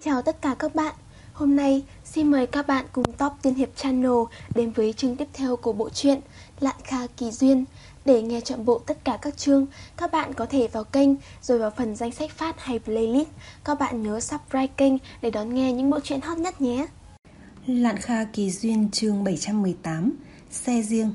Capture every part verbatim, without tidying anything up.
Chào tất cả các bạn. Hôm nay xin mời các bạn cùng Top Tiên Hiệp Channel đến với chương tiếp theo của bộ truyện Lạn Kha Kỳ Duyên. Để nghe trọn bộ tất cả các chương, các bạn có thể vào kênh rồi vào phần danh sách phát hay playlist. Các bạn nhớ subscribe kênh để đón nghe những bộ truyện hot nhất nhé. Lạn Kha Kỳ Duyên chương bảy trăm mười tám, xe riêng.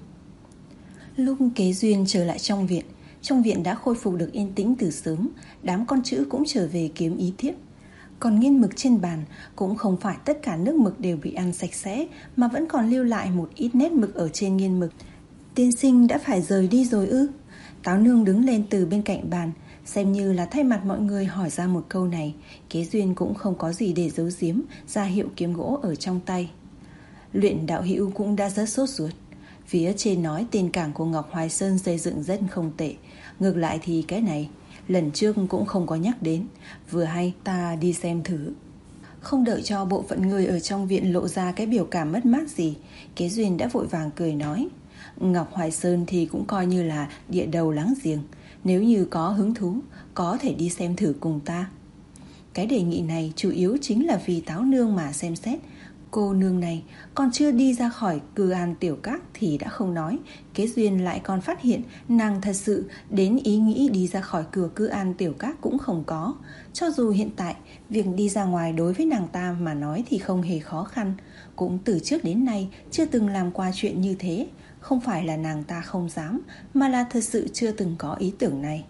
Lúc Kế Duyên trở lại trong viện, trong viện đã khôi phục được yên tĩnh từ sớm. Đám con trữ cũng trở về kiếm ý thiếp. Còn nghiên mực trên bàn, cũng không phải tất cả nước mực đều bị ăn sạch sẽ, mà vẫn còn lưu lại một ít nét mực ở trên nghiên mực. Tiên sinh đã phải rời đi rồi ư? Táo nương đứng lên từ bên cạnh bàn, xem như là thay mặt mọi người hỏi ra một câu này. Kế Duyên cũng không có gì để giấu giếm, ra hiệu kiếm gỗ ở trong tay. Luyện đạo hữu cũng đã rất sốt ruột. Phía trên nói tên cảng của Ngọc Hoài Sơn xây dựng rất không tệ. Ngược lại thì cái này lần trước cũng không có nhắc đến. Vừa hay ta đi xem thử. Không đợi cho bộ phận người ở trong viện lộ ra cái biểu cảm mất mát gì, Kế Duyên đã vội vàng cười nói: Ngọc Hoài Sơn thì cũng coi như là địa đầu láng giềng. Nếu như có hứng thú, có thể đi xem thử cùng ta. Cái đề nghị này chủ yếu chính là vì Táo nương mà xem xét. Cô nương này còn chưa đi ra khỏi Cư An Tiểu Các thì đã không nói. Kế Duyên lại còn phát hiện nàng thật sự đến ý nghĩ đi ra khỏi cửa Cư An Tiểu Các cũng không có. Cho dù hiện tại việc đi ra ngoài đối với nàng ta mà nói thì không hề khó khăn, cũng từ trước đến nay chưa từng làm qua chuyện như thế. Không phải là nàng ta không dám, mà là thật sự chưa từng có ý tưởng này.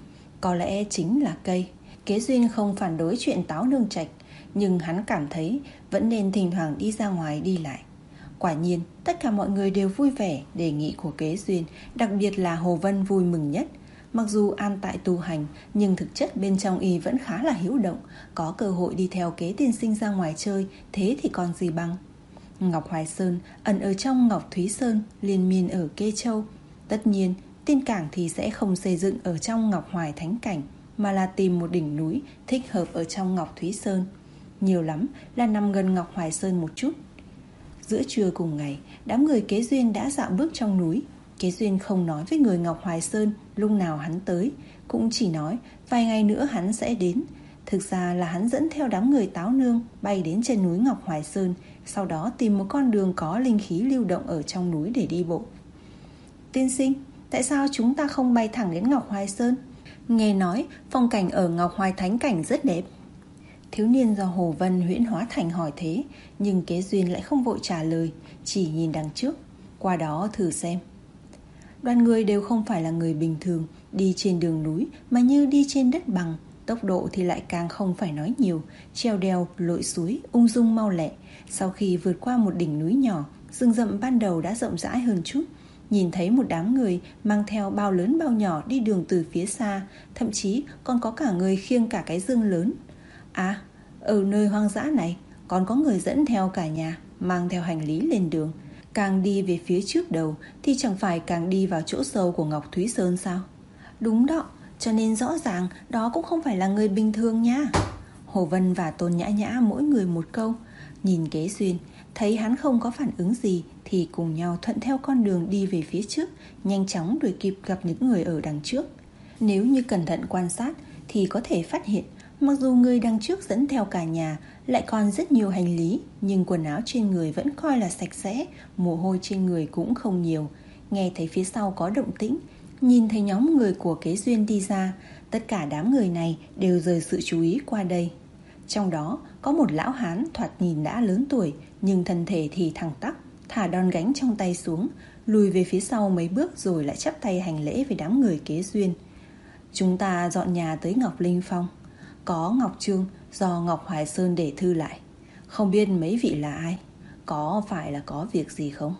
Có lẽ chính là cây. Kế Duyên không phản đối chuyện Táo nương trạch, nhưng hắn cảm thấy vẫn nên thỉnh thoảng đi ra ngoài đi lại. Quả nhiên tất cả mọi người đều vui vẻ đề nghị của Kế Duyên, đặc biệt là Hồ Vân vui mừng nhất. Mặc dù an tại tu hành, nhưng thực chất bên trong y vẫn khá là hiếu động. Có cơ hội đi theo Kế tiên sinh ra ngoài chơi, thế thì còn gì bằng. Ngọc Hoài Sơn ẩn ở trong Ngọc Thúy Sơn, liên miên ở Kê Châu. Tất nhiên tiên cảng thì sẽ không xây dựng ở trong Ngọc Hoài Thánh Cảnh, mà là tìm một đỉnh núi thích hợp ở trong Ngọc Thúy Sơn. Nhiều lắm là nằm gần Ngọc Hoài Sơn một chút. Giữa trưa cùng ngày, đám người Kế Duyên đã dạo bước trong núi. Kế Duyên không nói với người Ngọc Hoài Sơn lúc nào hắn tới, cũng chỉ nói vài ngày nữa hắn sẽ đến. Thực ra là hắn dẫn theo đám người Táo nương bay đến chân núi Ngọc Hoài Sơn, sau đó tìm một con đường có linh khí lưu động ở trong núi để đi bộ. Tiên sinh, tại sao chúng ta không bay thẳng đến Ngọc Hoài Sơn? Nghe nói phong cảnh ở Ngọc Hoài Thánh Cảnh rất đẹp. Thiếu niên do Hồ Vân huyễn hóa thành hỏi thế, nhưng Kế Duyên lại không vội trả lời, chỉ nhìn đằng trước, qua đó thử xem. Đoàn người đều không phải là người bình thường, đi trên đường núi mà như đi trên đất bằng. Tốc độ thì lại càng không phải nói nhiều, treo đèo, lội suối, ung dung mau lẹ. Sau khi vượt qua một đỉnh núi nhỏ, rừng rậm ban đầu đã rộng rãi hơn chút. Nhìn thấy một đám người mang theo bao lớn bao nhỏ đi đường từ phía xa, thậm chí còn có cả người khiêng cả cái dương lớn. À, ở nơi hoang dã này còn có người dẫn theo cả nhà, mang theo hành lý lên đường. Càng đi về phía trước đầu thì chẳng phải càng đi vào chỗ sâu của Ngọc Thúy Sơn sao? Đúng đó, cho nên rõ ràng đó cũng không phải là người bình thường nha. Hồ Vân và Tôn Nhã Nhã mỗi người một câu. Nhìn Kế Duyên, thấy hắn không có phản ứng gì thì cùng nhau thuận theo con đường đi về phía trước, nhanh chóng đuổi kịp gặp những người ở đằng trước. Nếu như cẩn thận quan sát thì có thể phát hiện, mặc dù người đằng trước dẫn theo cả nhà, lại còn rất nhiều hành lý, nhưng quần áo trên người vẫn coi là sạch sẽ, mồ hôi trên người cũng không nhiều. Nghe thấy phía sau có động tĩnh, nhìn thấy nhóm người của Kế Duyên đi ra, tất cả đám người này đều rời sự chú ý qua đây. Trong đó có một lão hán thoạt nhìn đã lớn tuổi, nhưng thân thể thì thẳng tắp, thả đòn gánh trong tay xuống, lùi về phía sau mấy bước rồi lại chắp tay hành lễ với đám người Kế Duyên. Chúng ta dọn nhà tới Ngọc Linh Phong. Có ngọc chương do Ngọc Hoài Sơn để thư lại. Không biết mấy vị là ai? Có phải là có việc gì không?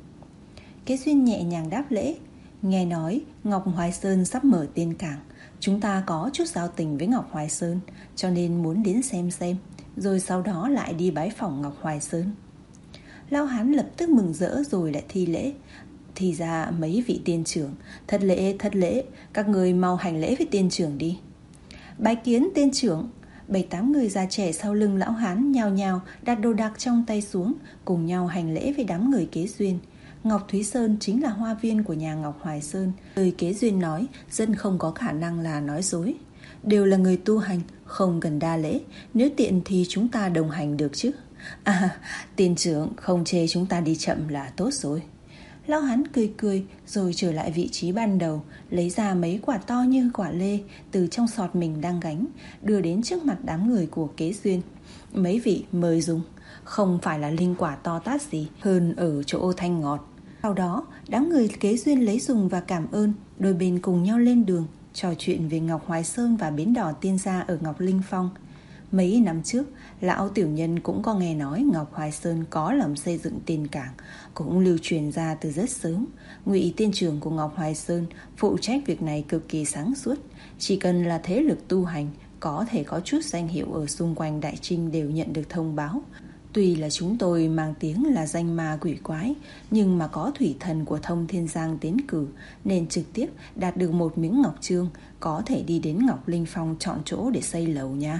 Kế Duyên nhẹ nhàng đáp lễ. Nghe nói Ngọc Hoài Sơn sắp mở tiên cảng, chúng ta có chút giao tình với Ngọc Hoài Sơn, cho nên muốn đến xem xem, rồi sau đó lại đi bái phỏng Ngọc Hoài Sơn. Lão hán lập tức mừng rỡ rồi lại thi lễ. Thì ra mấy vị tiên trưởng, thật lễ thật lễ, các người mau hành lễ với tiên trưởng đi. Bái kiến tiên trưởng. Bảy tám người già trẻ sau lưng lão hán nhào nhào đặt đồ đạc trong tay xuống, cùng nhau hành lễ với đám người Kế Duyên. Ngọc Thúy Sơn chính là hoa viên của nhà Ngọc Hoài Sơn. Lời Kế Duyên nói dân không có khả năng là nói dối. Đều là người tu hành, không cần đa lễ. Nếu tiện thì chúng ta đồng hành được chứ. À, tiên trưởng không chê chúng ta đi chậm là tốt rồi. Lão hán cười cười rồi trở lại vị trí ban đầu, lấy ra mấy quả to như quả lê từ trong sọt mình đang gánh, đưa đến trước mặt đám người của Kế Duyên. Mấy vị mời dùng, không phải là linh quả to tát gì, hơn ở chỗ thanh ngọt. Sau đó đám người Kế Duyên lấy dùng và cảm ơn, đôi bên cùng nhau lên đường, trò chuyện về Ngọc Hoài Sơn và bến đỏ tiên gia ở Ngọc Linh Phong. Mấy năm trước, lão tiểu nhân cũng có nghe nói Ngọc Hoài Sơn có lòng xây dựng tiền cảng, cũng lưu truyền ra từ rất sớm. Ngụy tiên trưởng của Ngọc Hoài Sơn phụ trách việc này cực kỳ sáng suốt. Chỉ cần là thế lực tu hành, có thể có chút danh hiệu ở xung quanh Đại Trinh đều nhận được thông báo. Tuy là chúng tôi mang tiếng là danh ma quỷ quái, nhưng mà có thủy thần của Thông Thiên Giang tiến cử, nên trực tiếp đạt được một miếng ngọc chương, có thể đi đến Ngọc Linh Phong chọn chỗ để xây lầu nha.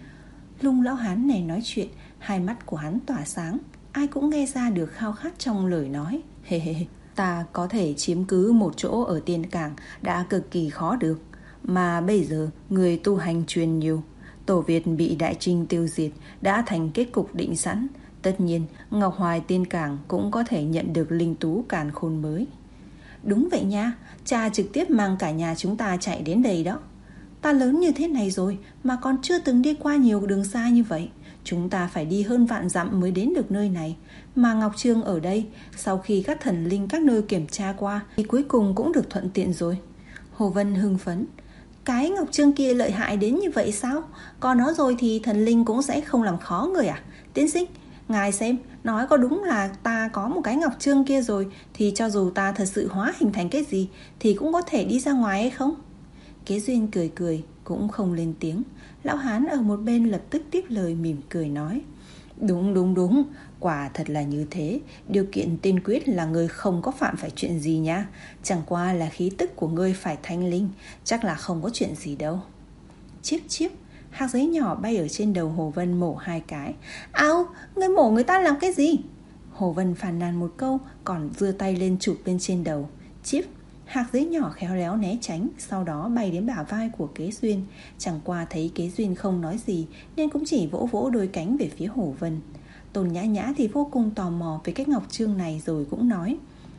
Lung lão hán này nói chuyện, hai mắt của hắn tỏa sáng, ai cũng nghe ra được khao khát trong lời nói. Hê hê, ta có thể chiếm cứ một chỗ ở tiên cảng đã cực kỳ khó được, mà bây giờ người tu hành truyền nhiều, Tổ Việt bị Đại Trinh tiêu diệt đã thành kết cục định sẵn. Tất nhiên Ngọc Hoài tiên cảng cũng có thể nhận được linh tú càn khôn mới. Đúng vậy nha, cha trực tiếp mang cả nhà chúng ta chạy đến đây đó. Ta lớn như thế này rồi mà còn chưa từng đi qua nhiều đường xa như vậy. Chúng ta phải đi hơn vạn dặm mới đến được nơi này. Mà Ngọc Trương ở đây, sau khi các thần linh các nơi kiểm tra qua thì cuối cùng cũng được thuận tiện rồi. Hồ Vân hưng phấn. Cái Ngọc Trương kia lợi hại đến như vậy sao? Có nó rồi thì thần linh cũng sẽ không làm khó người à? Tiến sinh, ngài xem, nói có đúng là ta có một cái Ngọc Trương kia rồi thì cho dù ta thật sự hóa hình thành cái gì thì cũng có thể đi ra ngoài hay không? Kế Duyên cười cười, cũng không lên tiếng. Lão hán ở một bên lập tức tiếp lời mỉm cười nói. Đúng đúng đúng, quả thật là như thế. Điều kiện tiên quyết là ngươi không có phạm phải chuyện gì nha. Chẳng qua là khí tức của ngươi phải thanh linh, chắc là không có chuyện gì đâu. Chiếp chiếp, hạt giấy nhỏ bay ở trên đầu Hồ Vân mổ hai cái. Áo, ngươi mổ người ta làm cái gì? Hồ Vân phàn nàn một câu, còn giơ tay lên chụp lên trên đầu. Chiếp, hạt giấy nhỏ khéo léo né tránh, sau đó bay đến bả vai của Kế Duyên. Chẳng qua thấy Kế Duyên không nói gì nên cũng chỉ vỗ vỗ đôi cánh về phía Hồ Vân. Tôn Nhã Nhã thì vô cùng tò mò về cái ngọc chương này rồi cũng nói.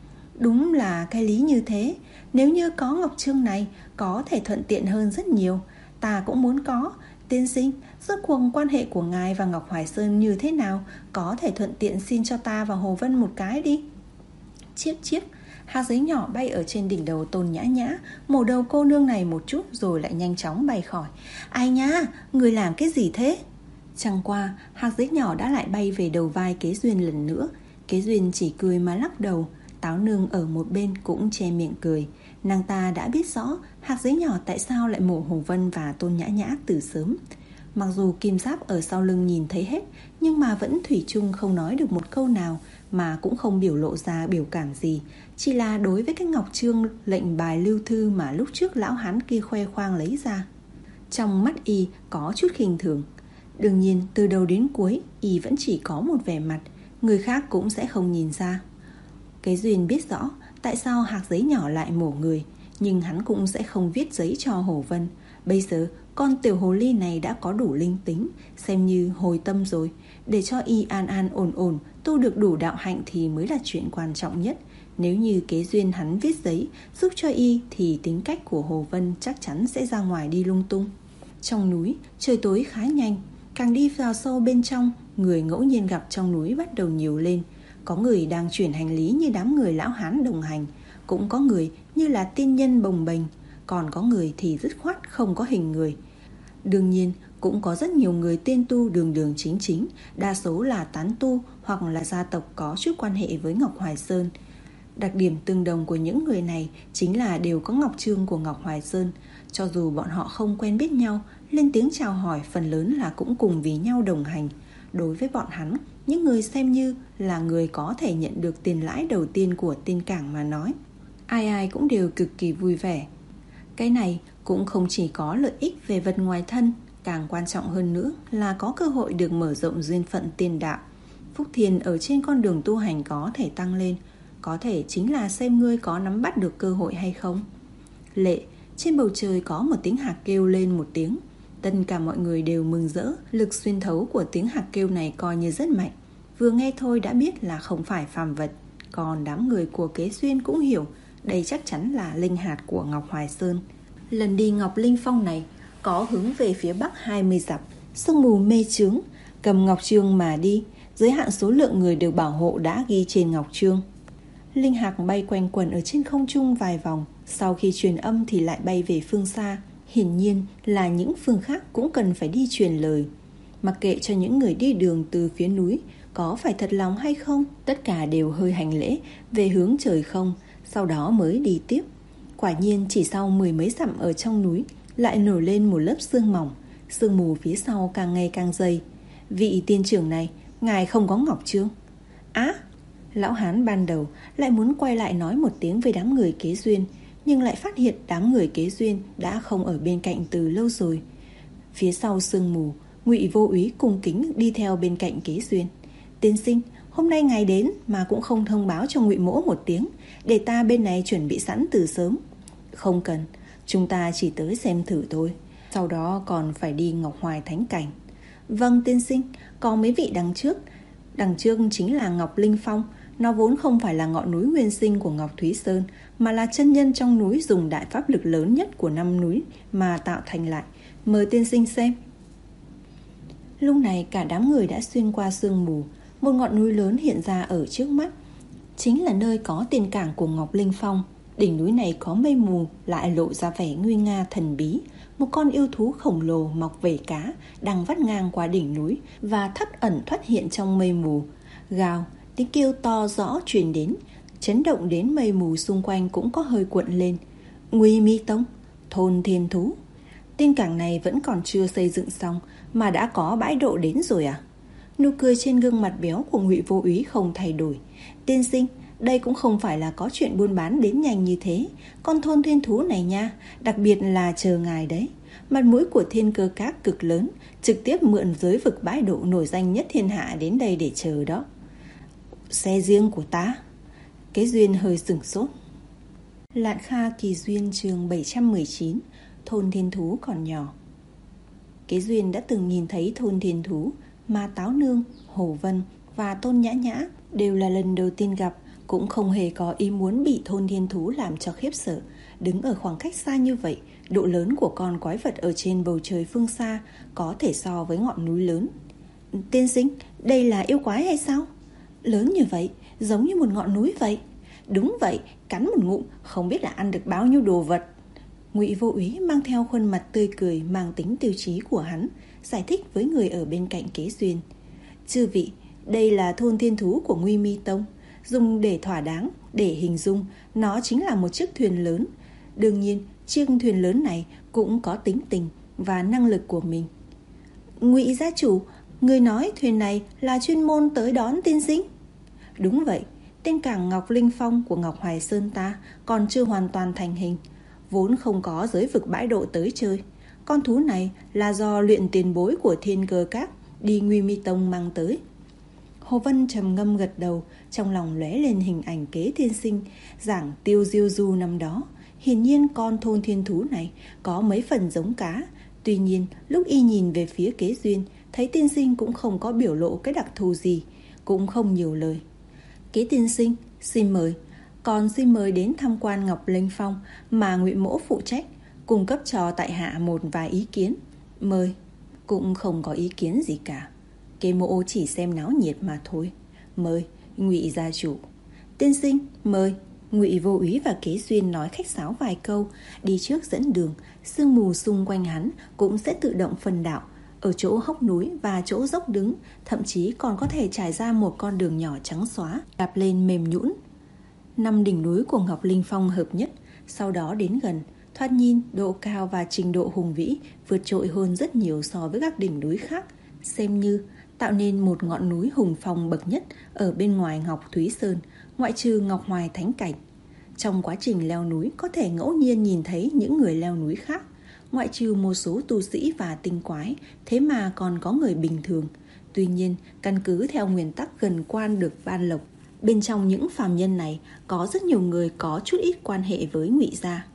Đúng là cái lý như thế. Nếu như có ngọc chương này, có thể thuận tiện hơn rất nhiều. Ta cũng muốn có. Tiên sinh, rốt cuộc quan hệ của ngài và Ngọc Hoài Sơn như thế nào? Có thể thuận tiện xin cho ta và Hồ Vân một cái đi. Chiếp chiếp, hạt giấy nhỏ bay ở trên đỉnh đầu Tôn Nhã Nhã, mổ đầu cô nương này một chút rồi lại nhanh chóng bay khỏi. Ai nhá, người làm cái gì thế? Chẳng qua, hạt giấy nhỏ đã lại bay về đầu vai Kế Duyên lần nữa. Kế Duyên chỉ cười mà lắc đầu. Táo nương ở một bên cũng che miệng cười. Nàng ta đã biết rõ hạt giấy nhỏ tại sao lại mổ Hồ Vân và Tôn Nhã Nhã từ sớm. Mặc dù kim giáp ở sau lưng nhìn thấy hết, nhưng mà vẫn thủy chung không nói được một câu nào, mà cũng không biểu lộ ra biểu cảm gì. Chỉ là đối với cái ngọc chương lệnh bài lưu thư mà lúc trước lão hán kia khoe khoang lấy ra, trong mắt y có chút khinh thường. Đương nhiên từ đầu đến cuối y vẫn chỉ có một vẻ mặt, người khác cũng sẽ không nhìn ra. Kế Duyên biết rõ tại sao hạt giấy nhỏ lại mổ người, nhưng hắn cũng sẽ không viết giấy cho Hồ Vân. Bây giờ con tiểu hồ ly này đã có đủ linh tính, xem như hồi tâm rồi. Để cho y an an ổn ổn tu được đủ đạo hạnh thì mới là chuyện quan trọng nhất. Nếu như Kế Duyên hắn viết giấy giúp cho y thì tính cách của Hồ Vân chắc chắn sẽ ra ngoài đi lung tung. Trong núi trời tối khá nhanh, càng đi vào sâu bên trong, người ngẫu nhiên gặp trong núi bắt đầu nhiều lên. Có người đang chuyển hành lý như đám người lão hán đồng hành, cũng có người như là tiên nhân bồng bềnh, còn có người thì dứt khoát không có hình người. Đương nhiên cũng có rất nhiều người tiên tu đường đường chính chính, đa số là tán tu hoặc là gia tộc có chút quan hệ với Ngọc Hoài Sơn. Đặc điểm tương đồng của những người này chính là đều có ngọc chương của Ngọc Hoài Sơn. Cho dù bọn họ không quen biết nhau, lên tiếng chào hỏi phần lớn là cũng cùng vì nhau đồng hành. Đối với bọn hắn, những người xem như là người có thể nhận được tiền lãi đầu tiên của tiên cảng mà nói, ai ai cũng đều cực kỳ vui vẻ. Cái này cũng không chỉ có lợi ích về vật ngoài thân, càng quan trọng hơn nữa là có cơ hội được mở rộng duyên phận tiên đạo. Phúc thiền ở trên con đường tu hành có thể tăng lên, có thể chính là xem ngươi có nắm bắt được cơ hội hay không. Lệ, Trên bầu trời có một tiếng hạc kêu lên một tiếng. Tất cả mọi người đều mừng rỡ. Lực xuyên thấu của tiếng hạc kêu này coi như rất mạnh. Vừa nghe thôi đã biết là không phải phàm vật. Còn đám người của Kế Duyên cũng hiểu đây chắc chắn là linh hạt của Ngọc Hoài Sơn. Lần đi Ngọc Linh Phong này có hướng về phía bắc hai mươi dặm. Sương mù mê chướng, cầm ngọc chương mà đi. Giới hạn số lượng người được bảo hộ đã ghi trên ngọc chương. Linh hạc bay quanh quẩn ở trên không trung vài vòng. Sau khi truyền âm thì lại bay về phương xa. Hiển nhiên là những phương khác cũng cần phải đi truyền lời. Mặc kệ cho những người đi đường từ phía núi có phải thật lòng hay không, tất cả đều hơi hành lễ về hướng trời không, sau đó mới đi tiếp. Quả nhiên chỉ sau mười mấy dặm ở trong núi lại nổi lên một lớp sương mỏng. Sương mù phía sau càng ngày càng dày. Vị tiên trưởng này, ngài không có ngọc chương? Á! Lão hán ban đầu lại muốn quay lại nói một tiếng với đám người Kế Duyên, nhưng lại phát hiện đám người Kế Duyên đã không ở bên cạnh từ lâu rồi. Phía sau sương mù, Ngụy Vô Úy cung kính đi theo bên cạnh Kế Duyên. Tiên sinh, hôm nay ngài đến mà cũng không thông báo cho Ngụy Mỗ một tiếng, để ta bên này chuẩn bị sẵn từ sớm. Không cần, chúng ta chỉ tới xem thử thôi, sau đó còn phải đi Ngọc Hoài Thánh Cảnh. Vâng tiên sinh, có mấy vị đằng trước. Đằng trước chính là Ngọc Linh Phong. Nó vốn không phải là ngọn núi nguyên sinh của Ngọc Thúy Sơn, mà là chân nhân trong núi dùng đại pháp lực lớn nhất của năm núi mà tạo thành lại. Mời tiên sinh xem. Lúc này cả đám người đã xuyên qua sương mù. Một ngọn núi lớn hiện ra ở trước mắt, chính là nơi có tiền cảng của Ngọc Linh Phong. Đỉnh núi này có mây mù lại lộ ra vẻ nguy nga thần bí. Một con yêu thú khổng lồ mọc vảy cá đang vắt ngang qua đỉnh núi và thất ẩn thoát hiện trong mây mù. Gào, tiếng kêu to rõ truyền đến, chấn động đến mây mù xung quanh cũng có hơi cuộn lên. Nguy Mi Tông, thôn thiên thú. Tiên cảng này vẫn còn chưa xây dựng xong mà đã có bãi độ đến rồi à? Nụ cười trên gương mặt béo của Ngụy Vô Úy không thay đổi. Tiên sinh, đây cũng không phải là có chuyện buôn bán đến nhanh như thế. Con thôn thiên thú này nha, đặc biệt là chờ ngài đấy. Mặt mũi của Thiên Cơ Các cực lớn, trực tiếp mượn giới vực bãi độ nổi danh nhất thiên hạ đến đây để chờ đó. Xe riêng của ta? Kế Duyên hơi sửng sốt. Lạn Kha Kỳ Duyên chương bảy trăm mười chín. Thôn thiên thú còn nhỏ. Kế Duyên đã từng nhìn thấy thôn thiên thú, mà Táo Nương, Hồ Vân và Tôn Nhã Nhã đều là lần đầu tiên gặp, cũng không hề có ý muốn bị thôn thiên thú làm cho khiếp sợ. Đứng ở khoảng cách xa như vậy, độ lớn của con quái vật ở trên bầu trời phương xa có thể so với ngọn núi lớn. Tiên sinh, đây là yêu quái hay sao? Lớn như vậy, giống như một ngọn núi vậy. Đúng vậy, cắn một ngụm không biết là ăn được bao nhiêu đồ vật. Ngụy Vô Úy mang theo khuôn mặt tươi cười mang tính tiêu chí của hắn, giải thích với người ở bên cạnh Kế Duyên. Chư vị, đây là thôn thiên thú của Nguy Mi Tông. Dùng để thỏa đáng, để hình dung, nó chính là một chiếc thuyền lớn. Đương nhiên, chiếc thuyền lớn này cũng có tính tình và năng lực của mình. Ngụy gia chủ, người nói thuyền này là chuyên môn tới đón tiên sinh. Đúng vậy, tên cảng Ngọc Linh Phong của Ngọc Hoài Sơn ta còn chưa hoàn toàn thành hình, vốn không có giới vực bãi độ tới chơi. Con thú này là do luyện tiền bối của Thiên Cơ Các đi Nguy Mi Tông mang tới. Hồ Vân trầm ngâm gật đầu, trong lòng lóe lên hình ảnh Kế tiên sinh giảng tiêu diêu du năm đó. Hiển nhiên con thôn thiên thú này có mấy phần giống cá. Tuy nhiên lúc y nhìn về phía Kế Duyên, thấy tiên sinh cũng không có biểu lộ cái đặc thù gì, cũng không nhiều lời. Kế tiên sinh, xin mời. Còn xin mời đến tham quan Ngọc Linh Phong mà Ngụy Mỗ phụ trách, cung cấp cho tại hạ một vài ý kiến. Mời. Cũng không có ý kiến gì cả, Kế Mỗ chỉ xem náo nhiệt mà thôi. Mời, Ngụy gia chủ. Tiên sinh, mời. Ngụy Vô Úy và Kế Duyên nói khách sáo vài câu, đi trước dẫn đường. Sương mù xung quanh hắn cũng sẽ tự động phân đạo. Ở chỗ hốc núi và chỗ dốc đứng, thậm chí còn có thể trải ra một con đường nhỏ trắng xóa, đạp lên mềm nhũn. Năm đỉnh núi của Ngọc Linh Phong hợp nhất, sau đó đến gần, thoạt nhìn độ cao và trình độ hùng vĩ vượt trội hơn rất nhiều so với các đỉnh núi khác, xem như tạo nên một ngọn núi hùng phong bậc nhất ở bên ngoài Ngọc Thúy Sơn, ngoại trừ Ngọc Hoài Thánh Cảnh. Trong quá trình leo núi có thể ngẫu nhiên nhìn thấy những người leo núi khác, ngoại trừ một số tu sĩ và tinh quái, thế mà còn có người bình thường. Tuy nhiên, căn cứ theo nguyên tắc gần quan được ban lộc, bên trong những phàm nhân này có rất nhiều người có chút ít quan hệ với Ngụy gia.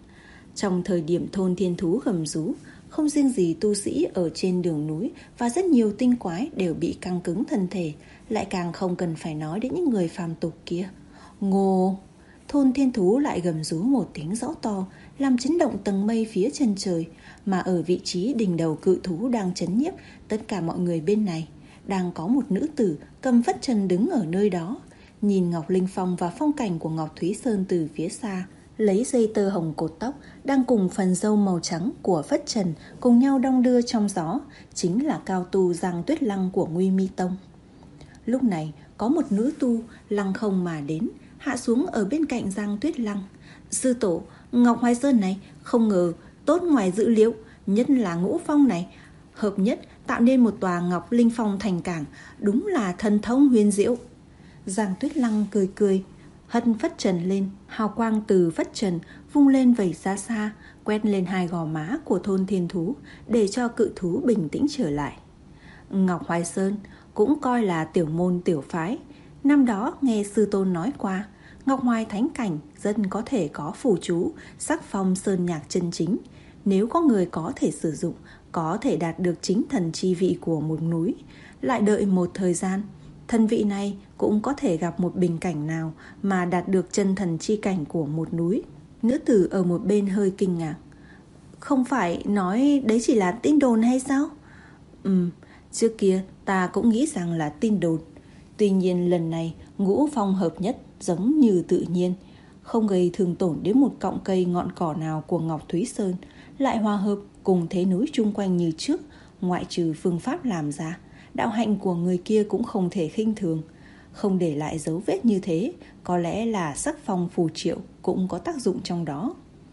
Trong thời điểm thôn thiên thú gầm rú, không riêng gì tu sĩ ở trên đường núi và rất nhiều tinh quái đều bị căng cứng thân thể, lại càng không cần phải nói đến những người phàm tục kia. Ngô! Thôn thiên thú lại gầm rú một tiếng rõ to, làm chấn động tầng mây phía chân trời, mà ở vị trí đỉnh đầu cự thú đang trấn nhiếp tất cả mọi người bên này, đang có một nữ tử cầm phất trần đứng ở nơi đó, nhìn Ngọc Linh Phong và phong cảnh của Ngọc Thúy Sơn từ phía xa, lấy dây tơ hồng cột tóc đang cùng phần râu màu trắng của phất trần cùng nhau đong đưa trong gió, chính là cao tu Giang Tuyết Lăng của Nguy Mi Tông. Lúc này có một nữ tu lăng không mà đến, hạ xuống ở bên cạnh Giang Tuyết Lăng. Sư tổ, Ngọc Hoài Sơn này không ngờ tốt ngoài dự liệu, nhất là ngũ phong này hợp nhất tạo nên một tòa Ngọc Linh Phong thành cảng, đúng là thần thông huyền diệu. Giang Tuyết Lăng cười cười, hất phất trần lên, hào quang từ phất trần vung lên vẩy xa xa, quét lên hai gò má của thôn thiên thú, để cho cự thú bình tĩnh trở lại. Ngọc Hoài Sơn cũng coi là tiểu môn tiểu phái. Năm đó nghe sư tôn nói qua, Ngọc Hoài Thánh Cảnh dân có thể có phù chú, sắc phong sơn nhạc chân chính. Nếu có người có thể sử dụng, có thể đạt được chính thần chi vị của một núi. Lại đợi một thời gian, thần vị này cũng có thể gặp một bình cảnh nào mà đạt được chân thần chi cảnh của một núi. Nữ tử ở một bên hơi kinh ngạc. Không phải nói đấy chỉ là tin đồn hay sao? Ừm, trước kia ta cũng nghĩ rằng là tin đồn. Tuy nhiên lần này ngũ phong hợp nhất giống như tự nhiên, không gây thương tổn đến một cọng cây ngọn cỏ nào của Ngọc Thúy Sơn, lại hòa hợp cùng thế núi chung quanh như trước, ngoại trừ phương pháp làm ra. Đạo hạnh của người kia cũng không thể khinh thường. Không để lại dấu vết như thế, có lẽ là sắc phong phù triệu cũng có tác dụng trong đó.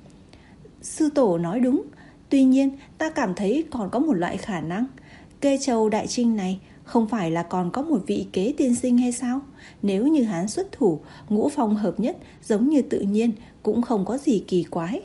Sư tổ nói đúng. Tuy nhiên ta cảm thấy còn có một loại khả năng. Kê Châu Đại Trinh này không phải là còn có một vị kế tiên sinh hay sao? Nếu như hắn xuất thủ, ngũ phong hợp nhất giống như tự nhiên, cũng không có gì kỳ quái.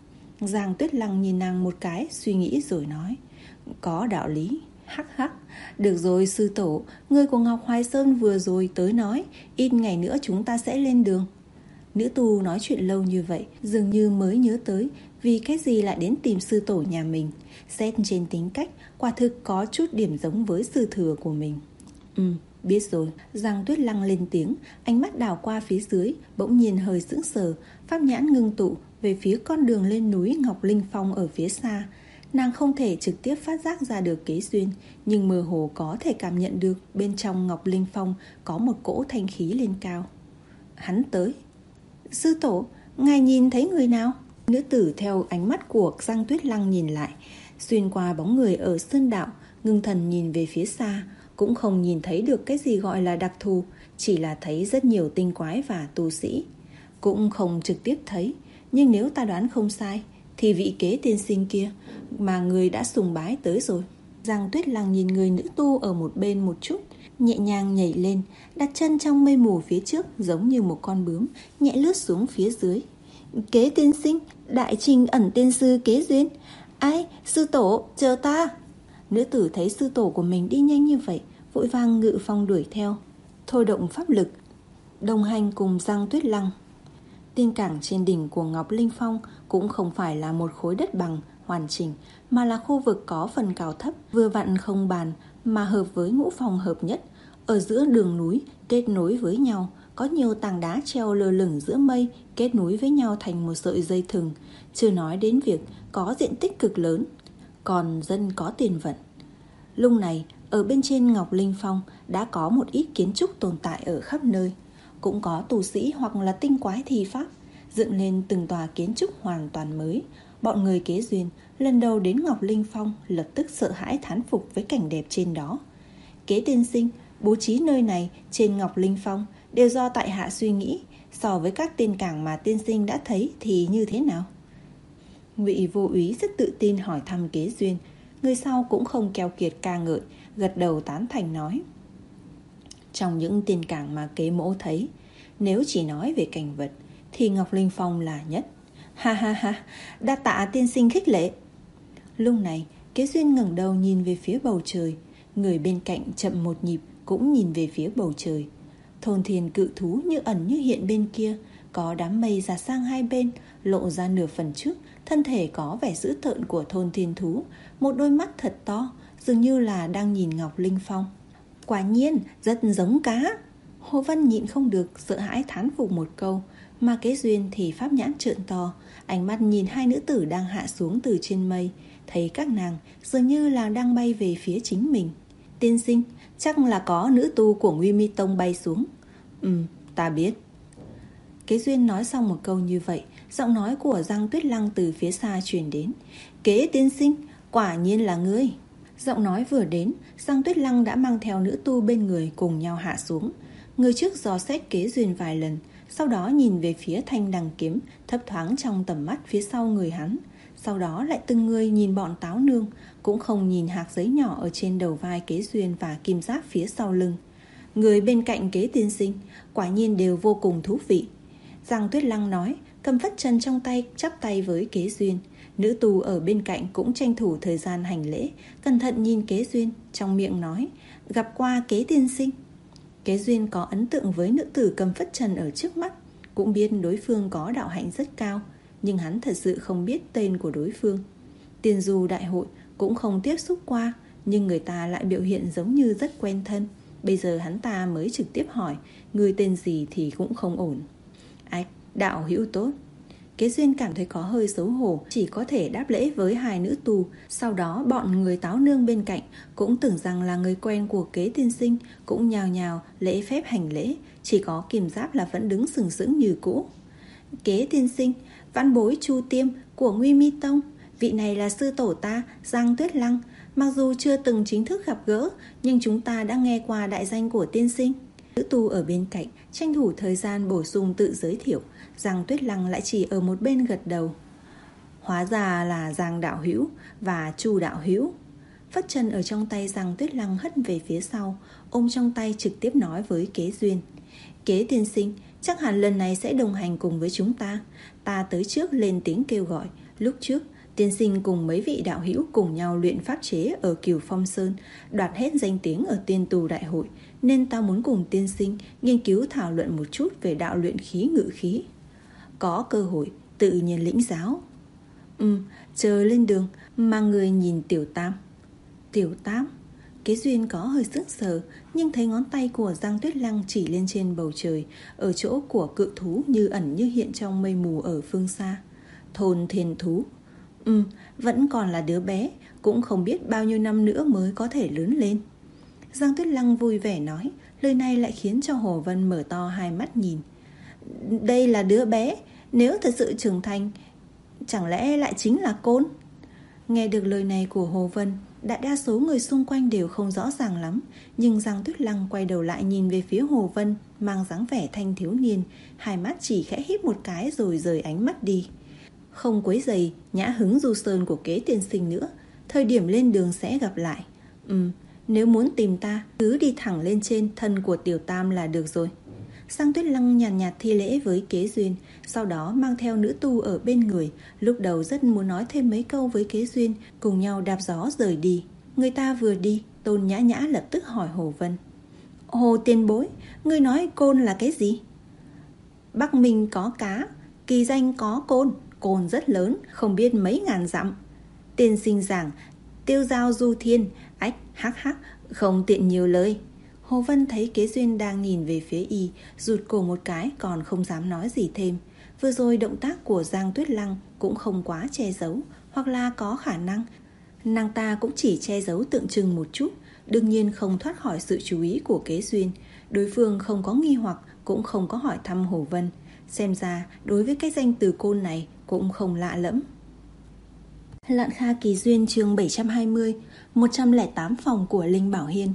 Giang Tuyết Lăng nhìn nàng một cái, suy nghĩ rồi nói, có đạo lý. Hắc hắc, được rồi sư tổ, người của Ngọc Hoài Sơn vừa rồi tới nói, ít ngày nữa chúng ta sẽ lên đường. Nữ tu nói chuyện lâu như vậy, dường như mới nhớ tới vì cái gì lại đến tìm sư tổ nhà mình. Xét trên tính cách, quả thực có chút điểm giống với sư thừa của mình. Ừ, biết rồi. Giang Tuyết Lăng lên tiếng, ánh mắt đảo qua phía dưới, bỗng nhiên hơi sững sờ, pháp nhãn ngưng tụ về phía con đường lên núi Ngọc Linh Phong ở phía xa. Nàng không thể trực tiếp phát giác ra được kế duyên, nhưng mơ hồ có thể cảm nhận được bên trong Ngọc Linh Phong có một cỗ thanh khí lên cao. Hắn tới. Sư tổ, ngài nhìn thấy người nào? Nữ tử theo ánh mắt của Giang Tuyết Lăng nhìn lại, xuyên qua bóng người ở sơn đạo, ngưng thần nhìn về phía xa, cũng không nhìn thấy được cái gì gọi là đặc thù, chỉ là thấy rất nhiều tinh quái và tu sĩ. Cũng không trực tiếp thấy, nhưng nếu ta đoán không sai, thì vị kế tiên sinh kia mà người đã sùng bái tới rồi. Giang Tuyết Lăng nhìn người nữ tu ở một bên một chút, nhẹ nhàng nhảy lên, đặt chân trong mây mù phía trước giống như một con bướm, nhẹ lướt xuống phía dưới. Kế tiên sinh, Đại Trình ẩn tiên sư kế duyên. Ai, sư tổ, chờ ta. Nữ tử thấy sư tổ của mình đi nhanh như vậy, vội vàng ngự phong đuổi theo, thôi động pháp lực, đồng hành cùng Giang Tuyết Lăng. Tiên cảng trên đỉnh của Ngọc Linh Phong cũng không phải là một khối đất bằng hoàn chỉnh, mà là khu vực có phần cao thấp, vừa vặn không bàn mà hợp với ngũ phong hợp nhất. Ở giữa đường núi kết nối với nhau, có nhiều tảng đá treo lơ lửng giữa mây, kết nối với nhau thành một sợi dây thừng. Chưa nói đến việc có diện tích cực lớn, còn dân có tiền vận. Lúc này, ở bên trên Ngọc Linh Phong đã có một ít kiến trúc tồn tại ở khắp nơi. Cũng có tu sĩ hoặc là tinh quái thi pháp, dựng lên từng tòa kiến trúc hoàn toàn mới. Bọn người kế duyên lần đầu đến Ngọc Linh Phong lập tức sợ hãi thán phục với cảnh đẹp trên đó. Kế tiên sinh, bố trí nơi này trên Ngọc Linh Phong đều do tại hạ suy nghĩ, so với các tiên cảng mà tiên sinh đã thấy thì như thế nào? Ngụy Vô Úy rất tự tin hỏi thăm kế duyên. Người sau cũng không keo kiệt ca ngợi, gật đầu tán thành nói, trong những tiên cảng mà kế mỗ thấy, nếu chỉ nói về cảnh vật thì Ngọc Linh Phong là nhất. Ha ha ha, đa tạ tiên sinh khích lệ. Lúc này kế duyên ngẩng đầu nhìn về phía bầu trời, người bên cạnh chậm một nhịp cũng nhìn về phía bầu trời. Thôn thiên cự thú như ẩn như hiện bên kia, có đám mây giạt sang hai bên, lộ ra nửa phần trước. Thân thể có vẻ dữ tợn của thôn thiên thú, một đôi mắt thật to, dường như là đang nhìn Ngọc Linh Phong. Quả nhiên rất giống cá. Hồ Vân nhịn không được, sợ hãi thán phục một câu. Mà Kế Duyên thì pháp nhãn trợn to, ánh mắt nhìn hai nữ tử đang hạ xuống từ trên mây. Thấy các nàng dường như là đang bay về phía chính mình. Tiên sinh, chắc là có nữ tu của Nguy Mi Tông bay xuống. Ừ, ta biết. Kế Duyên nói xong một câu như vậy, giọng nói của Giang Tuyết Lăng từ phía xa truyền đến. Kế tiên sinh, quả nhiên là ngươi. Giọng nói vừa đến, Giang Tuyết Lăng đã mang theo nữ tu bên người cùng nhau hạ xuống. Người trước dò xét Kế Duyên vài lần, sau đó nhìn về phía thanh đằng kiếm thấp thoáng trong tầm mắt phía sau người hắn. Sau đó lại từng người nhìn bọn Táo Nương, cũng không nhìn hạt giấy nhỏ ở trên đầu vai Kế Duyên và kim giáp phía sau lưng. Người bên cạnh Kế tiên sinh quả nhiên đều vô cùng thú vị. Giang Tuyết Lăng nói, cầm phất trần trong tay, chắp tay với Kế Duyên. Nữ tù ở bên cạnh cũng tranh thủ thời gian hành lễ, cẩn thận nhìn Kế Duyên, trong miệng nói, gặp qua Kế tiên sinh. Kế Duyên có ấn tượng với nữ tử cầm phất trần ở trước mắt, cũng biết đối phương có đạo hạnh rất cao, nhưng hắn thật sự không biết tên của đối phương. Tiền Du đại hội cũng không tiếp xúc qua, nhưng người ta lại biểu hiện giống như rất quen thân. Bây giờ hắn ta mới trực tiếp hỏi, người tên gì thì cũng không ổn. Ách, đạo hữu tốt. Kế Duyên cảm thấy có hơi xấu hổ, chỉ có thể đáp lễ với hai nữ tù. Sau đó bọn người Táo Nương bên cạnh cũng tưởng rằng là người quen của Kế tiên sinh, cũng nhào nhào lễ phép hành lễ. Chỉ có Kim Giáp là vẫn đứng sừng sững như cũ. Kế tiên sinh, vãn bối Chu Tiêm của Nguy Mi Tông, vị này là sư tổ ta, Giang Tuyết Lăng. Mặc dù chưa từng chính thức gặp gỡ, nhưng chúng ta đã nghe qua đại danh của tiên sinh. Nữ tu ở bên cạnh tranh thủ thời gian bổ sung tự giới thiệu. Giang Tuyết Lăng lại chỉ ở một bên gật đầu. Hóa ra là Giang đạo hữu và Chu đạo hữu. Phất trần ở trong tay Giang Tuyết Lăng hất về phía sau, ôm trong tay trực tiếp nói với Kế Duyên. Kế tiên sinh, chắc hẳn lần này sẽ đồng hành cùng với chúng ta. Ta tới trước lên tiếng kêu gọi. Lúc trước tiên sinh cùng mấy vị đạo hữu cùng nhau luyện pháp chế ở Cửu Phong Sơn, đoạt hết danh tiếng ở Tiên Tù đại hội, nên ta muốn cùng tiên sinh nghiên cứu thảo luận một chút về đạo luyện khí ngự khí. Có cơ hội tự nhiên lĩnh giáo. Ừ, chờ lên đường mà người nhìn Tiểu Tam. Tiểu Tam? Kế Duyên có hơi sững sờ, nhưng thấy ngón tay của Giang Tuyết Lăng chỉ lên trên bầu trời, ở chỗ của cự thú như ẩn như hiện trong mây mù ở phương xa. Thôn thiên thú. Ừ, vẫn còn là đứa bé, cũng không biết bao nhiêu năm nữa mới có thể lớn lên. Giang Tuyết Lăng vui vẻ nói, lời này lại khiến cho Hồ Vân mở to hai mắt nhìn. Đây là đứa bé, nếu thật sự trưởng thành, chẳng lẽ lại chính là Côn? Nghe được lời này của Hồ Vân, đại đa số người xung quanh đều không rõ ràng lắm, nhưng Giang Tuyết Lăng quay đầu lại nhìn về phía Hồ Vân, mang dáng vẻ thanh thiếu niên, hai mắt chỉ khẽ híp một cái rồi rời ánh mắt đi. Không quấy rầy nhã hứng du sơn của Kế tiên sinh nữa, thời điểm lên đường sẽ gặp lại. Ừ, nếu muốn tìm ta, cứ đi thẳng lên trên thân của Tiểu Tam là được rồi. Giang Tuyết Lăng nhàn nhạt, nhạt thi lễ với Kế Duyên, sau đó mang theo nữ tu ở bên người. Lúc đầu rất muốn nói thêm mấy câu với Kế Duyên, cùng nhau đạp gió rời đi. Người ta vừa đi, Tôn Nhã Nhã lập tức hỏi Hồ Vân. Hồ tiền bối, ngươi nói Côn là cái gì? Bắc Minh có cá, kỳ danh có Côn, Côn rất lớn, không biết mấy ngàn dặm. Tiên sinh giảng, tiêu giao du thiên, ách hắc hắc, không tiện nhiều lời. Hồ Vân thấy Kế Duyên đang nhìn về phía y, rụt cổ một cái còn không dám nói gì thêm. Vừa rồi động tác của Giang Tuyết Lăng cũng không quá che giấu, hoặc là có khả năng nàng ta cũng chỉ che giấu tượng trưng một chút, đương nhiên không thoát khỏi sự chú ý của Kế Duyên. Đối phương không có nghi hoặc, cũng không có hỏi thăm Hồ Vân. Xem ra đối với cái danh từ Côn này cũng không lạ lẫm. Lạn Kha Kỳ Duyên chương bảy trăm hai mươi, một trăm lẻ tám phòng của Linh Bảo Hiên.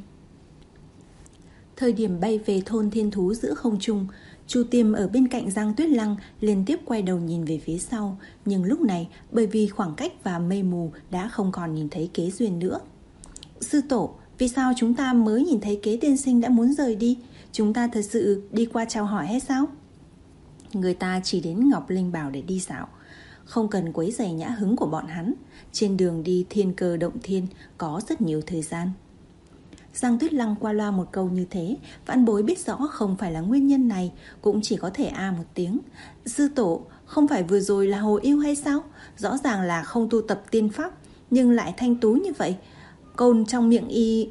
Thời điểm bay về thôn thiên thú giữa không trung, Chu Tiêm ở bên cạnh Giang Tuyết Lăng liên tiếp quay đầu nhìn về phía sau, nhưng lúc này bởi vì khoảng cách và mây mù đã không còn nhìn thấy Kế Duyên nữa. Sư tổ, vì sao chúng ta mới nhìn thấy Kế tiên sinh đã muốn rời đi? Chúng ta thật sự đi qua chào hỏi hay sao? Người ta chỉ đến Ngọc Linh Bảo để đi dạo, không cần quấy rầy nhã hứng của bọn hắn. Trên đường đi Thiên Cơ Động Thiên có rất nhiều thời gian. Giang Tuyết Lăng qua loa một câu như thế, vãn bối biết rõ không phải là nguyên nhân này, cũng chỉ có thể a một tiếng. Sư tổ, không phải vừa rồi là hồ yêu hay sao? Rõ ràng là không tu tập tiên pháp, nhưng lại thanh tú như vậy. Côn trong miệng y...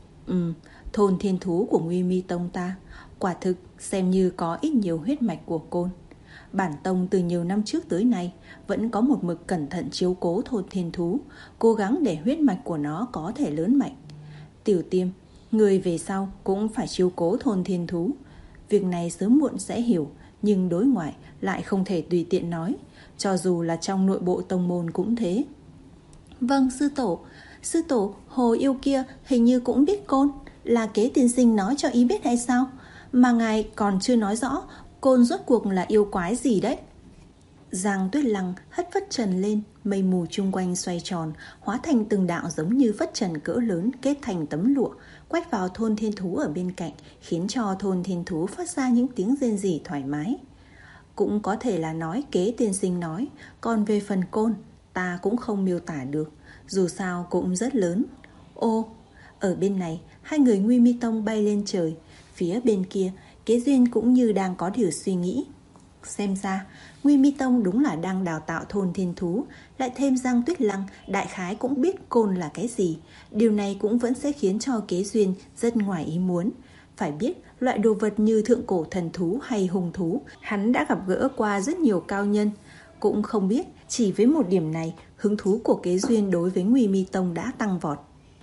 Ừ, thôn thiên thú của Nguy Mi Tông ta, quả thực xem như có ít nhiều huyết mạch của côn. Bản tông từ nhiều năm trước tới nay vẫn có một mực cẩn thận chiếu cố thôn thiên thú, cố gắng để huyết mạch của nó có thể lớn mạnh. Tiểu Tiêm, người về sau cũng phải chiếu cố thôn thiên thú. Việc này sớm muộn sẽ hiểu, nhưng đối ngoại lại không thể tùy tiện nói, cho dù là trong nội bộ tông môn cũng thế. Vâng, sư tổ. Sư tổ, hồ yêu kia hình như cũng biết côn, là Kế tiên sinh nói cho ý biết hay sao? Mà ngài còn chưa nói rõ côn rốt cuộc là yêu quái gì đấy. Giang Tuyết Lăng hất phất trần lên, mây mù chung quanh xoay tròn, hóa thành từng đạo giống như phất trần cỡ lớn kết thành tấm lụa, quét vào thôn thiên thú ở bên cạnh, khiến cho thôn thiên thú phát ra những tiếng rên rỉ thoải mái. Cũng có thể là nói Kế tiên sinh nói, còn về phần côn, ta cũng không miêu tả được, dù sao cũng rất lớn. Ô, ở bên này, hai người Nguy Mi Tông bay lên trời, phía bên kia, Kế Duyên cũng như đang có điều suy nghĩ. Xem ra, Nguy Mi Tông đúng là đang đào tạo thôn thiên thú, lại thêm Giang Tuyết Lăng đại khái cũng biết côn là cái gì. Điều này cũng vẫn sẽ khiến cho Kế Duyên rất ngoài ý muốn. Phải biết, loại đồ vật như thượng cổ thần thú hay hung thú, hắn đã gặp gỡ qua rất nhiều cao nhân. Cũng không biết, chỉ với một điểm này, hứng thú của Kế Duyên đối với Nguy Mi Tông đã tăng vọt.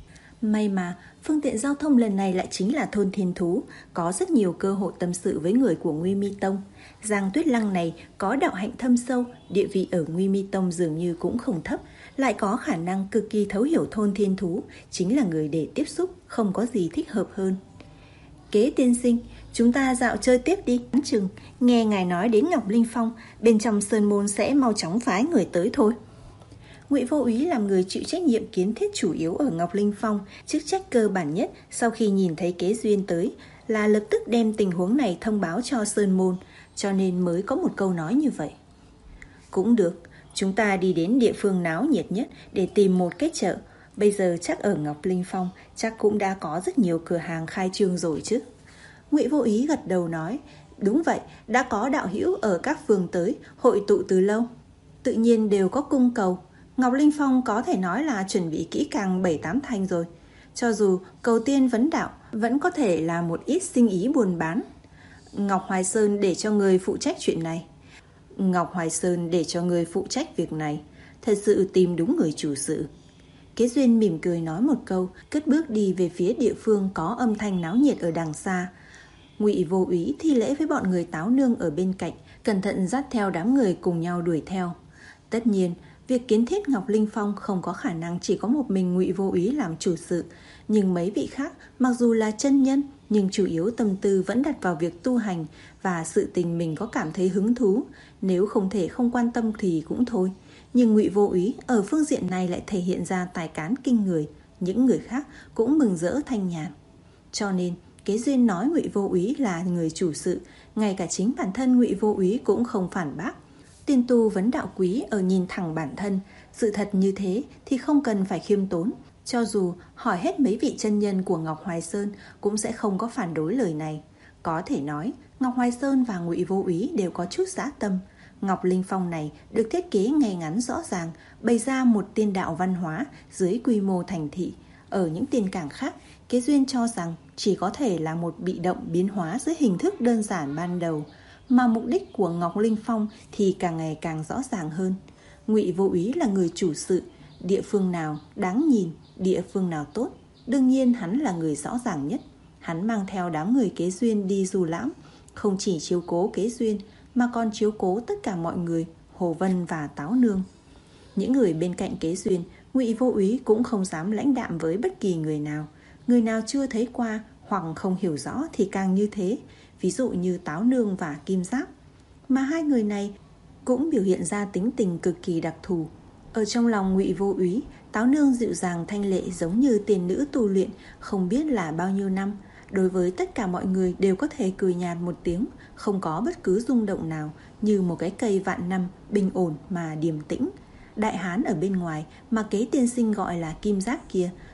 May mà, phương tiện giao thông lần này lại chính là thôn thiên thú, có rất nhiều cơ hội tâm sự với người của Nguy Mi Tông. Giang Tuyết Lăng này có đạo hạnh thâm sâu, địa vị ở Nguy Mi Tông dường như cũng không thấp, lại có khả năng cực kỳ thấu hiểu thôn thiên thú, chính là người để tiếp xúc, không có gì thích hợp hơn. Kế tiên sinh, chúng ta dạo chơi tiếp đi. Chừng, nghe ngài nói đến Ngọc Linh Phong, bên trong sơn môn sẽ mau chóng phái người tới thôi. Ngụy Vô Úy làm người chịu trách nhiệm kiến thiết chủ yếu ở Ngọc Linh Phong, chức trách cơ bản nhất sau khi nhìn thấy Kế Duyên tới là lập tức đem tình huống này thông báo cho sơn môn, cho nên mới có một câu nói như vậy. Cũng được, chúng ta đi đến địa phương náo nhiệt nhất để tìm một cái chợ. Bây giờ chắc ở Ngọc Linh Phong chắc cũng đã có rất nhiều cửa hàng khai trương rồi chứ. Ngụy Vô Úy gật đầu nói, đúng vậy, đã có đạo hữu ở các phường tới, hội tụ từ lâu. Tự nhiên đều có cung cầu. Ngọc Linh Phong có thể nói là chuẩn bị kỹ càng bảy tám thành rồi. Cho dù cầu tiên vấn đạo, vẫn có thể là một ít sinh ý buôn bán. Ngọc Hoài Sơn để cho người phụ trách chuyện này. Ngọc Hoài Sơn để cho người phụ trách việc này. Thật sự tìm đúng người chủ sự. Kế Duyên mỉm cười nói một câu, cất bước đi về phía địa phương có âm thanh náo nhiệt ở đằng xa. Ngụy Vô Úy thi lễ với bọn người Táo Nương ở bên cạnh, cẩn thận dắt theo đám người cùng nhau đuổi theo. Tất nhiên, việc kiến thiết Ngọc Linh Phong không có khả năng chỉ có một mình Ngụy Vô Úy làm chủ sự, nhưng mấy vị khác mặc dù là chân nhân nhưng chủ yếu tâm tư vẫn đặt vào việc tu hành và sự tình mình có cảm thấy hứng thú, nếu không thể không quan tâm thì cũng thôi. Nhưng Ngụy Vô Úy ở phương diện này lại thể hiện ra tài cán kinh người, những người khác cũng mừng rỡ thanh nhàn. Cho nên Kế Duyên nói Ngụy Vô Úy là người chủ sự, ngay cả chính bản thân Ngụy Vô Úy cũng không phản bác. Tiên tu vấn đạo quý ở nhìn thẳng bản thân, sự thật như thế thì không cần phải khiêm tốn. Cho dù hỏi hết mấy vị chân nhân của Ngọc Hoài Sơn cũng sẽ không có phản đối lời này. Có thể nói Ngọc Hoài Sơn và Ngụy Vô Úy đều có chút dã tâm. Ngọc Linh Phong này được thiết kế ngay ngắn rõ ràng, bày ra một tiên đạo văn hóa dưới quy mô thành thị. Ở những tiên cảng khác, Kế Duyên cho rằng chỉ có thể là một bị động biến hóa dưới hình thức đơn giản ban đầu, mà mục đích của Ngọc Linh Phong thì càng ngày càng rõ ràng hơn. Ngụy Vô Úy là người chủ sự, địa phương nào đáng nhìn, địa phương nào tốt, đương nhiên hắn là người rõ ràng nhất. Hắn mang theo đám người Kế Duyên đi du lãm, không chỉ chiếu cố Kế Duyên mà còn chiếu cố tất cả mọi người, Hồ Vân và Táo Nương. Những người bên cạnh Kế Duyên, Ngụy Vô Úy cũng không dám lãnh đạm với bất kỳ người nào. Người nào chưa thấy qua hoặc không hiểu rõ thì càng như thế, ví dụ như Táo Nương và Kim Giáp. Mà hai người này cũng biểu hiện ra tính tình cực kỳ đặc thù. Ở trong lòng Ngụy Vô Úy, Táo Nương dịu dàng thanh lệ giống như tiền nữ tu luyện không biết là bao nhiêu năm. Đối với tất cả mọi người đều có thể cười nhạt một tiếng, không có bất cứ rung động nào, như một cái cây vạn năm, bình ổn mà điềm tĩnh. Đại hán ở bên ngoài mà Kế tiên sinh gọi là Kim Giáp kia,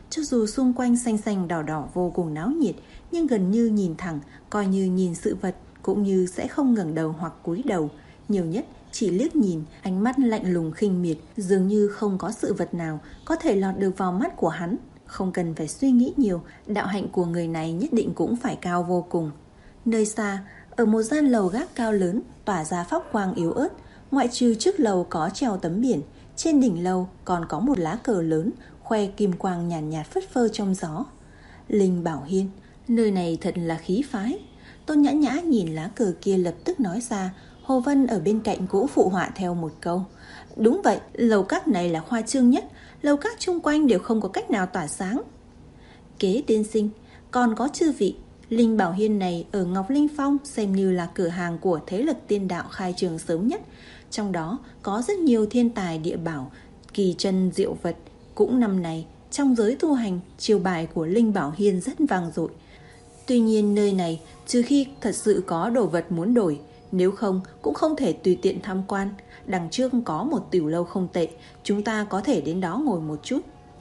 Cho dù xung quanh xanh xanh đỏ đỏ vô cùng náo nhiệt, nhưng gần như nhìn thẳng, coi như nhìn sự vật, cũng như sẽ không ngẩng đầu hoặc cúi đầu. Nhiều nhất chỉ liếc nhìn, ánh mắt lạnh lùng khinh miệt, dường như không có sự vật nào có thể lọt được vào mắt của hắn. Không cần phải suy nghĩ nhiều, đạo hạnh của người này nhất định cũng phải cao vô cùng. Nơi xa, ở một gian lầu gác cao lớn, tỏa ra pháp quang yếu ớt. Ngoại trừ trước lầu có treo tấm biển, trên đỉnh lầu còn có một lá cờ lớn, khoe kim quang nhàn nhạt, nhạt phất phơ trong gió. Linh Bảo Hiên, nơi này thật là khí phái. Tôn Nhã Nhã nhìn lá cờ kia lập tức nói ra. Hồ Vân ở bên cạnh cũng phụ họa theo một câu. Đúng vậy, lầu các này là khoa trương nhất, lầu các chung quanh đều không có cách nào tỏa sáng. Kế tiên sinh, còn có chư vị, Linh Bảo Hiên này ở Ngọc Linh Phong xem như là cửa hàng của thế lực tiên đạo khai trường sớm nhất. Trong đó có rất nhiều thiên tài địa bảo, kỳ chân diệu vật. Cũng năm này, trong giới tu hành, chiêu bài của Linh Bảo Hiên rất vang dội. Tuy nhiên nơi này, trừ khi thật sự có đồ vật muốn đổi, nếu không cũng không thể tùy tiện tham quan. Đằng trước có một tiểu lâu không tệ, chúng ta có thể đến đó ngồi một chút.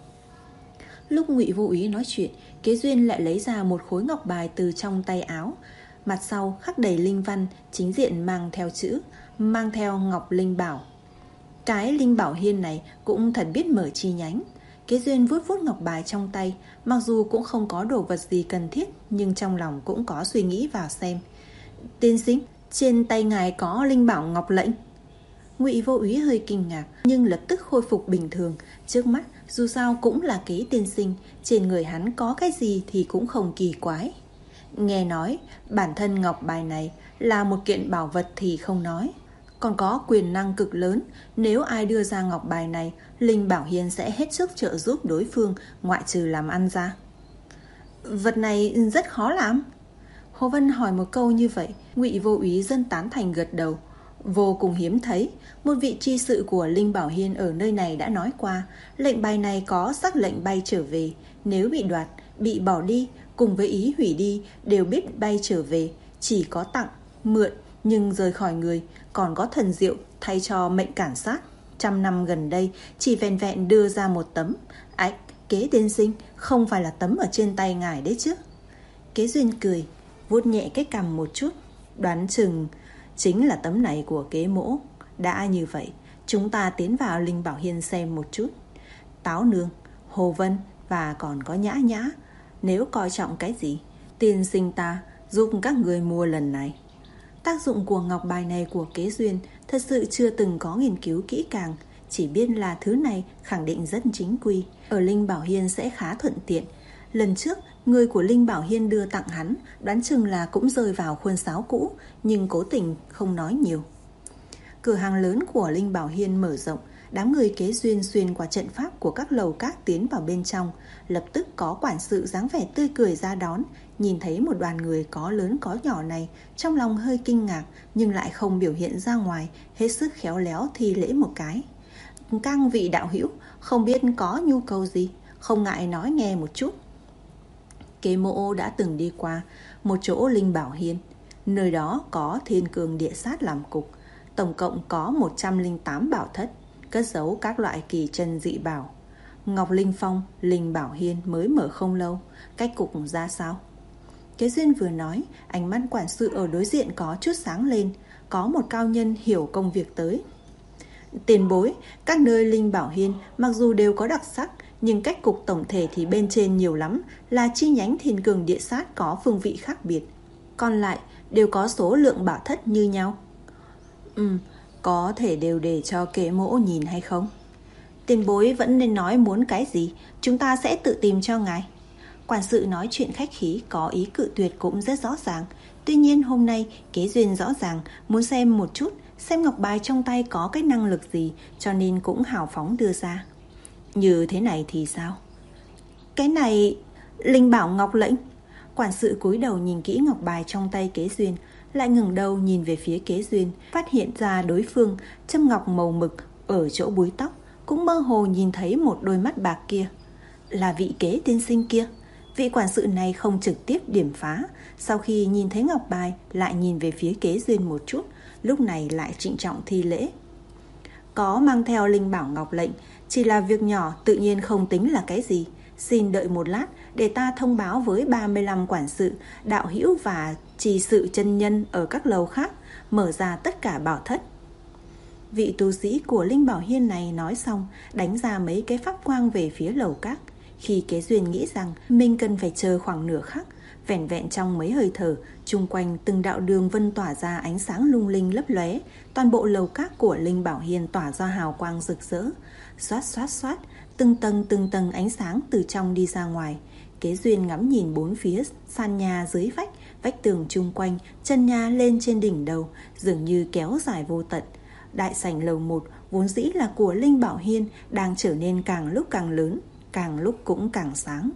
Lúc Ngụy Vô Úy nói chuyện, Kế Duyên lại lấy ra một khối ngọc bài từ trong tay áo. Mặt sau khắc đầy linh văn, chính diện mang theo chữ, mang theo Ngọc Linh Bảo. Cái Linh Bảo Hiên này cũng thật biết mở chi nhánh. Kế Duyên vuốt vuốt ngọc bài trong tay, mặc dù cũng không có đồ vật gì cần thiết, nhưng trong lòng cũng có suy nghĩ vào xem. Tiên sinh, trên tay ngài có Linh Bảo Ngọc lệnh. Ngụy Vô Úy hơi kinh ngạc, nhưng lập tức khôi phục bình thường. Trước mắt dù sao cũng là Kế tiên sinh, trên người hắn có cái gì thì cũng không kỳ quái. Nghe nói bản thân ngọc bài này là một kiện bảo vật thì không nói, còn có quyền năng cực lớn. Nếu ai đưa ra ngọc bài này, Linh Bảo Hiên sẽ hết sức trợ giúp đối phương, ngoại trừ làm ăn ra. Vật này rất khó làm. Hồ Vân hỏi một câu như vậy, Ngụy Vô Úy dân tán thành gật đầu. Vô cùng hiếm thấy, một vị tri sự của Linh Bảo Hiên ở nơi này đã nói qua, lệnh bài này có sắc lệnh bay trở về, nếu bị đoạt, bị bỏ đi, cùng với ý hủy đi đều biết bay trở về, chỉ có tặng, mượn, nhưng rời khỏi người, còn có thần diệu thay cho mệnh cản sát. Trăm năm gần đây chỉ vẹn vẹn đưa ra một tấm. Ách, Kế tiên sinh, không phải là tấm ở trên tay ngài đấy chứ? Kế Duyên cười, vuốt nhẹ cái cằm một chút, đoán chừng chính là tấm này của Kế mỗ. Đã như vậy, chúng ta tiến vào Linh Bảo Hiên xem một chút. Táo Nương, Hồ Vân và còn có Nhã Nhã, nếu coi trọng cái gì, tiên sinh ta giúp các người mua lần này. Tác dụng của ngọc bài này của Kế Duyên thật sự chưa từng có nghiên cứu kỹ càng, chỉ biết là thứ này khẳng định rất chính quy, ở Linh Bảo Hiên sẽ khá thuận tiện. Lần trước, người của Linh Bảo Hiên đưa tặng hắn, đoán chừng là cũng rơi vào khuôn sáo cũ, nhưng cố tình không nói nhiều. Cửa hàng lớn của Linh Bảo Hiên mở rộng, đám người Kế Duyên xuyên qua trận pháp của các lầu các tiến vào bên trong. Lập tức có quản sự dáng vẻ tươi cười ra đón. Nhìn thấy một đoàn người có lớn có nhỏ này, trong lòng hơi kinh ngạc, nhưng lại không biểu hiện ra ngoài, hết sức khéo léo thi lễ một cái. Các vị đạo hữu, không biết có nhu cầu gì, không ngại nói nghe một chút. Kế mộ đã từng đi qua một chỗ Linh Bảo Hiên, nơi đó có thiên cường địa sát làm cục, tổng cộng có một trăm lẻ tám bảo thất, cất giấu các loại kỳ chân dị bảo. Ngọc Linh Phong, Linh Bảo Hiên mới mở không lâu, cách cục ra sao? Kế Duyên vừa nói, ánh mắt quản sự ở đối diện có chút sáng lên. Có một cao nhân hiểu công việc tới. Tiền bối, các nơi Linh Bảo Hiên mặc dù đều có đặc sắc, nhưng cách cục tổng thể thì bên trên nhiều lắm là chi nhánh thiên cường địa sát có phương vị khác biệt, còn lại đều có số lượng bảo thất như nhau. Ừ, có thể đều để cho Kế mỗ nhìn hay không? Tiền bối vẫn nên nói muốn cái gì, chúng ta sẽ tự tìm cho ngài. Quản sự nói chuyện khách khí, có ý cự tuyệt cũng rất rõ ràng. Tuy nhiên hôm nay Kế Duyên rõ ràng muốn xem một chút, xem ngọc bài trong tay có cái năng lực gì, cho nên cũng hào phóng đưa ra. Như thế này thì sao? Cái này Linh Bảo Ngọc lệnh. Quản sự cúi đầu nhìn kỹ ngọc bài trong tay Kế Duyên, lại ngẩng đầu nhìn về phía Kế Duyên, phát hiện ra đối phương châm ngọc màu mực ở chỗ búi tóc, cũng mơ hồ nhìn thấy một đôi mắt bạc kia. Là vị Kế tiên sinh kia. Vị quản sự này không trực tiếp điểm phá, sau khi nhìn thấy ngọc bài lại nhìn về phía Kế Duyên một chút, lúc này lại trịnh trọng thi lễ. Có mang theo Linh Bảo Ngọc lệnh, chỉ là việc nhỏ tự nhiên không tính là cái gì. Xin đợi một lát để ta thông báo với ba mươi lăm quản sự, đạo hữu và trì sự chân nhân ở các lầu khác, mở ra tất cả bảo thất. Vị tu sĩ của Linh Bảo Hiên này nói xong, đánh ra mấy cái pháp quang về phía lầu các. Khi Kế Duyên nghĩ rằng mình cần phải chờ khoảng nửa khắc, vẻn vẹn trong mấy hơi thở, chung quanh từng đạo đường vân tỏa ra ánh sáng lung linh lấp lóe, toàn bộ lầu các của Linh Bảo Hiên tỏa ra hào quang rực rỡ. Xoát xoát xoát, từng tầng từng tầng ánh sáng từ trong đi ra ngoài. Kế Duyên ngắm nhìn bốn phía, sàn nhà dưới vách, vách tường chung quanh, chân nhà lên trên đỉnh đầu, dường như kéo dài vô tận. Đại sảnh lầu một vốn dĩ là của Linh Bảo Hiên đang trở nên càng lúc càng lớn, càng lúc cũng càng sáng.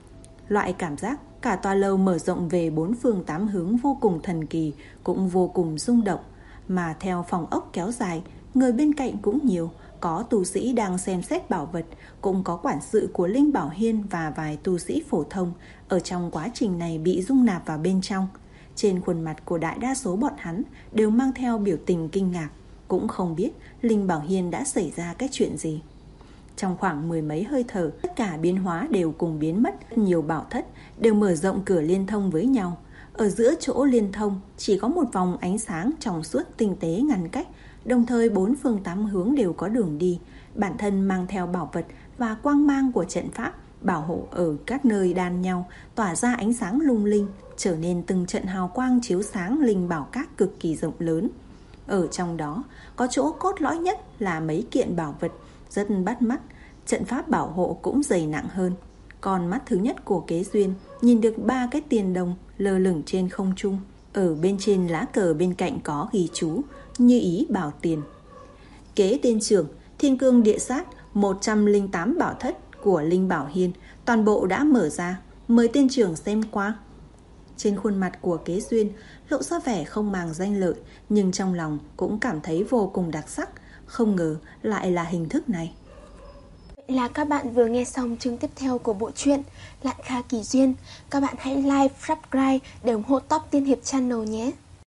Loại cảm giác cả tòa lầu mở rộng về bốn phương tám hướng vô cùng thần kỳ, cũng vô cùng rung động. Mà theo phòng ốc kéo dài, người bên cạnh cũng nhiều, có tu sĩ đang xem xét bảo vật, cũng có quản sự của Linh Bảo Hiên và vài tu sĩ phổ thông ở trong quá trình này bị dung nạp vào bên trong. Trên khuôn mặt của đại đa số bọn hắn đều mang theo biểu tình kinh ngạc, cũng không biết Linh Bảo Hiên đã xảy ra cái chuyện gì. Trong khoảng mười mấy hơi thở, tất cả biến hóa đều cùng biến mất. Nhiều bảo thất đều mở rộng cửa liên thông với nhau. Ở giữa chỗ liên thông chỉ có một vòng ánh sáng trong suốt tinh tế ngăn cách, đồng thời bốn phương tám hướng đều có đường đi. Bản thân mang theo bảo vật và quang mang của trận pháp bảo hộ ở các nơi đan nhau, tỏa ra ánh sáng lung linh, trở nên từng trận hào quang chiếu sáng linh bảo các cực kỳ rộng lớn. Ở trong đó có chỗ cốt lõi nhất là mấy kiện bảo vật rất bắt mắt, trận pháp bảo hộ cũng dày nặng hơn. Con mắt thứ nhất của Kế Duyên nhìn được ba cái tiền đồng lơ lửng trên không trung. Ở bên trên lá cờ bên cạnh có ghi chú như ý bảo tiền. Kế tên trưởng, Thiên Cương Địa Sát, một trăm lẻ tám bảo thất của Linh Bảo Hiên toàn bộ đã mở ra, mời tên trưởng xem qua. Trên khuôn mặt của Kế Duyên lộ ra vẻ không màng danh lợi, nhưng trong lòng cũng cảm thấy vô cùng đặc sắc. Không ngờ lại là hình thức này. Vậy là các bạn vừa nghe xong chương tiếp theo của bộ truyện Lạn Kha Kỳ Duyên. Các bạn hãy like, subscribe để ủng hộ Top Tiên Hiệp Channel nhé.